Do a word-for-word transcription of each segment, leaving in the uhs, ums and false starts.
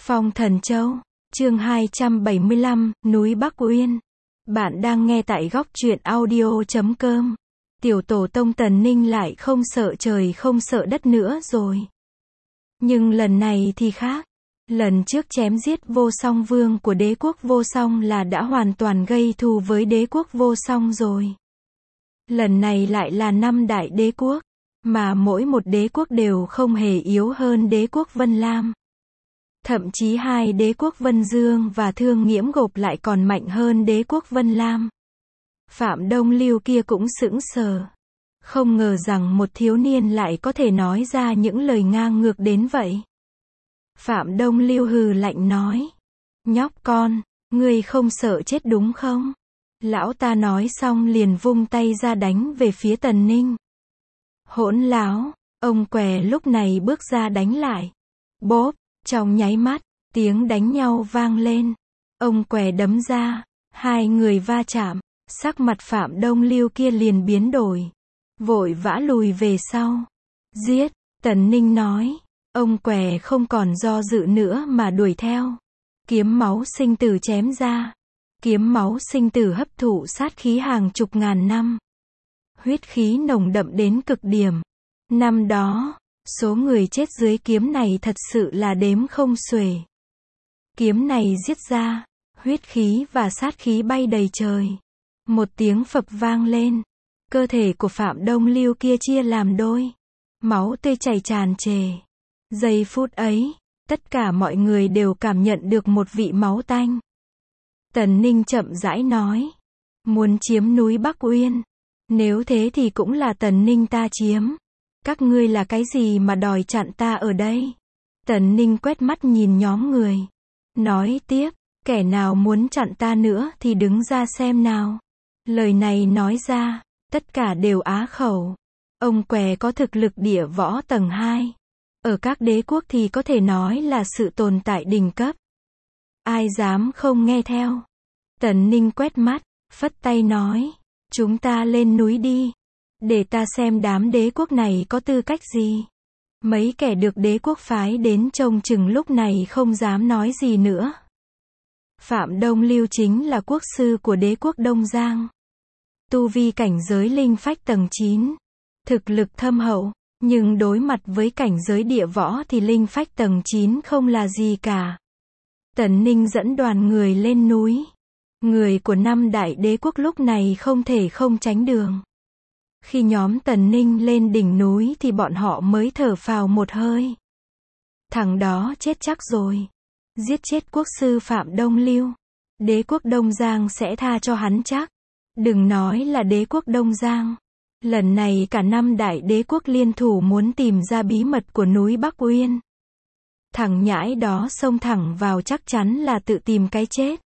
Phong Thần Châu, chương hai trăm bảy mươi lăm, núi Bắc Uyên. Bạn đang nghe tại góc truyện audio chấm com. Tiểu tổ tông Tần Ninh lại không sợ trời không sợ đất nữa rồi. Nhưng lần này thì khác. Lần trước chém giết Vô Song Vương của đế quốc Vô Song là đã hoàn toàn gây thù với đế quốc Vô Song rồi. Lần này lại là năm đại đế quốc, mà mỗi một đế quốc đều không hề yếu hơn đế quốc Vân Lam. Thậm chí hai đế quốc Vân Dương và Thương Nghiễm gộp lại còn mạnh hơn đế quốc Vân Lam. Phạm Đông Lưu kia cũng sững sờ. Không ngờ rằng một thiếu niên lại có thể nói ra những lời ngang ngược đến vậy. Phạm Đông Lưu hừ lạnh nói. Nhóc con, ngươi không sợ chết đúng không? Lão ta nói xong liền vung tay ra đánh về phía Tần Ninh. Hỗn láo, ông què lúc này bước ra đánh lại. Bốp, trong nháy mắt, tiếng đánh nhau vang lên. Ông què đấm ra, hai người va chạm, sắc mặt Phạm Đông Lưu kia liền biến đổi. Vội vã lùi về sau. Giết, Tần Ninh nói. Ông què không còn do dự nữa mà đuổi theo. Kiếm máu sinh tử chém ra. Kiếm máu sinh tử hấp thụ sát khí hàng chục ngàn năm. Huyết khí nồng đậm đến cực điểm. Năm đó, số người chết dưới kiếm này thật sự là đếm không xuể. Kiếm này giết ra, huyết khí và sát khí bay đầy trời. Một tiếng phập vang lên. Cơ thể của Phạm Đông Lưu kia chia làm đôi. Máu tươi chảy tràn trề. Giây phút ấy, tất cả mọi người đều cảm nhận được một vị máu tanh. Tần Ninh chậm rãi nói. Muốn chiếm núi Bắc Uyên. Nếu thế thì cũng là Tần Ninh ta chiếm. Các ngươi là cái gì mà đòi chặn ta ở đây? Tần Ninh quét mắt nhìn nhóm người. Nói tiếp, kẻ nào muốn chặn ta nữa thì đứng ra xem nào. Lời này nói ra, tất cả đều á khẩu. Ông què có thực lực địa võ tầng hai. Ở các đế quốc thì có thể nói là sự tồn tại đỉnh cấp. Ai dám không nghe theo? Tần Ninh quét mắt, phất tay nói. Chúng ta lên núi đi. Để ta xem đám đế quốc này có tư cách gì. Mấy kẻ được đế quốc phái đến trông chừng lúc này không dám nói gì nữa. Phạm Đông Lưu chính là quốc sư của đế quốc Đông Giang. Tu vi cảnh giới linh phách tầng chín. Thực lực thâm hậu, nhưng đối mặt với cảnh giới địa võ thì linh phách tầng chín không là gì cả. Tần Ninh dẫn đoàn người lên núi. Người của năm đại đế quốc lúc này không thể không tránh đường. Khi nhóm Tần Ninh lên đỉnh núi thì bọn họ mới thở phào một hơi. Thằng đó chết chắc rồi. Giết chết quốc sư Phạm Đông Lưu. Đế quốc Đông Giang sẽ tha cho hắn chắc. Đừng nói là đế quốc Đông Giang. Lần này cả năm đại đế quốc liên thủ muốn tìm ra bí mật của núi Bắc Uyên. Thằng nhãi đó xông thẳng vào chắc chắn là tự tìm cái chết.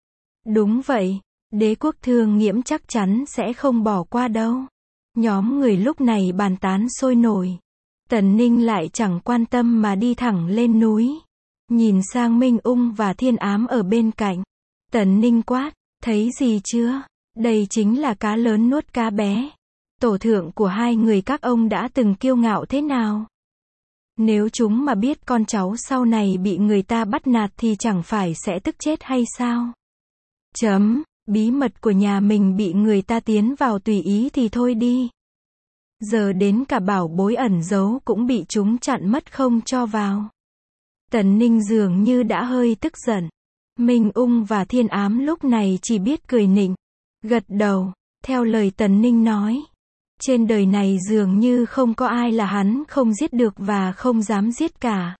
Đúng vậy, đế quốc Thương Nghiễm chắc chắn sẽ không bỏ qua đâu. Nhóm người lúc này bàn tán sôi nổi. Tần Ninh lại chẳng quan tâm mà đi thẳng lên núi. Nhìn sang Minh Ung và Thiên Ám ở bên cạnh. Tần Ninh quát, thấy gì chưa? Đây chính là cá lớn nuốt cá bé. Tổ thượng của hai người các ông đã từng kiêu ngạo thế nào? Nếu chúng mà biết con cháu sau này bị người ta bắt nạt thì chẳng phải sẽ tức chết hay sao? Chấm, bí mật của nhà mình bị người ta tiến vào tùy ý thì thôi đi. Giờ đến cả bảo bối ẩn giấu cũng bị chúng chặn mất không cho vào. Tần Ninh dường như đã hơi tức giận. Minh Ung và Thiên Ám lúc này chỉ biết cười nịnh, gật đầu, theo lời Tần Ninh nói. Trên đời này dường như không có ai là hắn không giết được và không dám giết cả.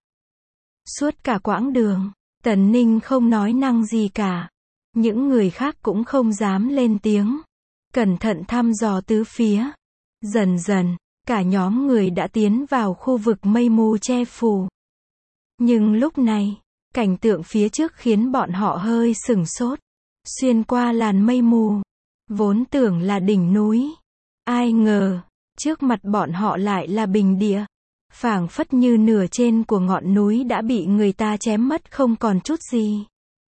Suốt cả quãng đường, Tần Ninh không nói năng gì cả. Những người khác cũng không dám lên tiếng. Cẩn thận thăm dò tứ phía. Dần dần, cả nhóm người đã tiến vào khu vực mây mù che phủ. Nhưng lúc này, cảnh tượng phía trước khiến bọn họ hơi sửng sốt. Xuyên qua làn mây mù, vốn tưởng là đỉnh núi. Ai ngờ, trước mặt bọn họ lại là bình địa. Phảng phất như nửa trên của ngọn núi đã bị người ta chém mất không còn chút gì.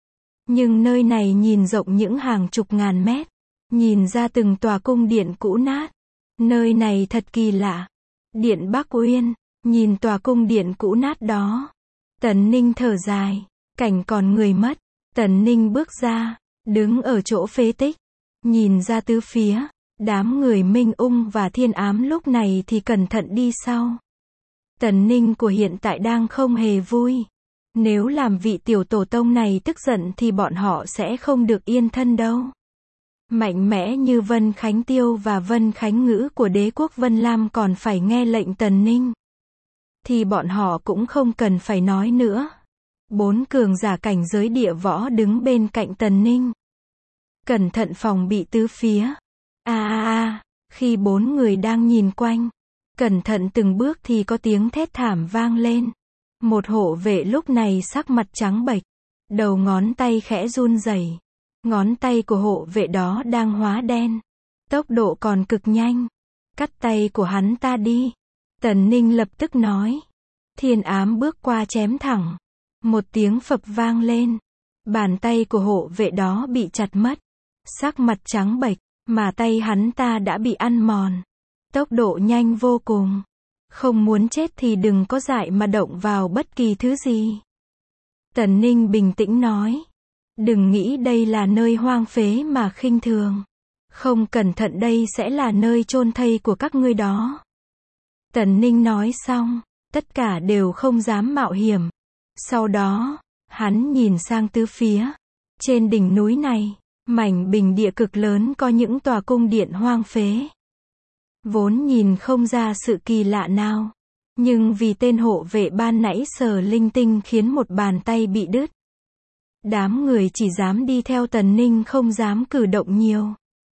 Nhưng nơi này nhìn rộng những hàng chục ngàn mét. Nhìn ra từng tòa cung điện cũ nát. Nơi này thật kỳ lạ. Điện Bắc Uyên, nhìn tòa cung điện cũ nát đó. Tần Ninh thở dài. cảnh còn người mất. Tần Ninh bước ra, đứng ở chỗ phế tích, nhìn ra tứ phía, đám người Minh Ung và Thiên Ám lúc này thì cẩn thận đi sau. Tần Ninh của hiện tại đang không hề vui. Nếu làm vị tiểu tổ tông này tức giận thì bọn họ sẽ không được yên thân đâu. Mạnh mẽ như Vân Khánh Tiêu và Vân Khánh Ngữ của đế quốc Vân Lam còn phải nghe lệnh Tần Ninh, thì bọn họ cũng không cần phải nói nữa. Bốn cường giả cảnh giới địa võ đứng bên cạnh Tần Ninh, cẩn thận phòng bị tứ phía. A a a, khi bốn người đang nhìn quanh, cẩn thận từng bước thì có tiếng thét thảm vang lên. Một hộ vệ lúc này sắc mặt trắng bệch, đầu ngón tay khẽ run rẩy. Ngón tay của hộ vệ đó đang hóa đen, tốc độ còn cực nhanh. Cắt tay của hắn ta đi. Tần Ninh lập tức nói. Thiên Ám bước qua chém thẳng. Một tiếng phập vang lên. Bàn tay của hộ vệ đó bị chặt mất. Sắc mặt trắng bệch, mà tay hắn ta đã bị ăn mòn. Tốc độ nhanh vô cùng. Không muốn chết thì đừng có dại mà động vào bất kỳ thứ gì. Tần Ninh bình tĩnh nói. Đừng nghĩ đây là nơi hoang phế mà khinh thường. Không cẩn thận đây sẽ là nơi chôn thây của các ngươi đó. Tần Ninh nói xong, tất cả đều không dám mạo hiểm. Sau đó, hắn nhìn sang tứ phía. Trên đỉnh núi này, mảnh bình địa cực lớn có những tòa cung điện hoang phế. Vốn nhìn không ra sự kỳ lạ nào. Nhưng vì tên hộ vệ ban nãy sờ linh tinh khiến một bàn tay bị đứt. Đám người chỉ dám đi theo Tần Ninh không dám cử động nhiều.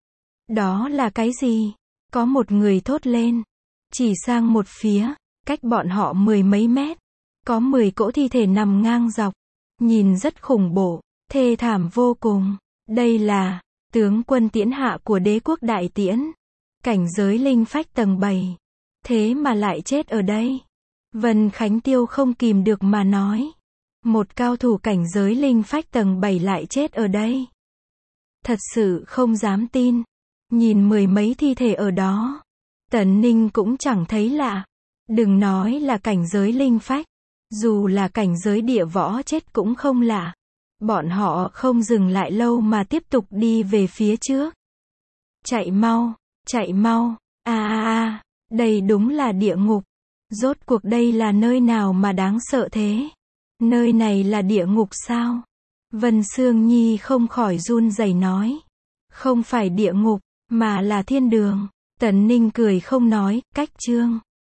Đó là cái gì? Có một người thốt lên. Chỉ sang một phía, cách bọn họ mười mấy mét. Có mười cỗ thi thể nằm ngang dọc. Nhìn rất khủng bố, thê thảm vô cùng. Đây là tướng quân Tiễn Hạ của đế quốc Đại Tiễn. Cảnh giới linh phách tầng bảy. Thế mà lại chết ở đây. Vân Khánh Tiêu không kìm được mà nói. Một cao thủ cảnh giới linh phách tầng bảy lại chết ở đây. Thật sự không dám tin. Nhìn mười mấy thi thể ở đó. Tần Ninh cũng chẳng thấy lạ. Đừng nói là cảnh giới linh phách. Dù là cảnh giới địa võ chết cũng không lạ. Bọn họ không dừng lại lâu mà tiếp tục đi về phía trước. Chạy mau, chạy mau. A a a, đây đúng là địa ngục. Rốt cuộc đây là nơi nào mà đáng sợ thế? Nơi này là địa ngục sao? Vân Sương Nhi không khỏi run rẩy nói. Không phải địa ngục, mà là thiên đường. Tần Ninh cười không nói, cách chương.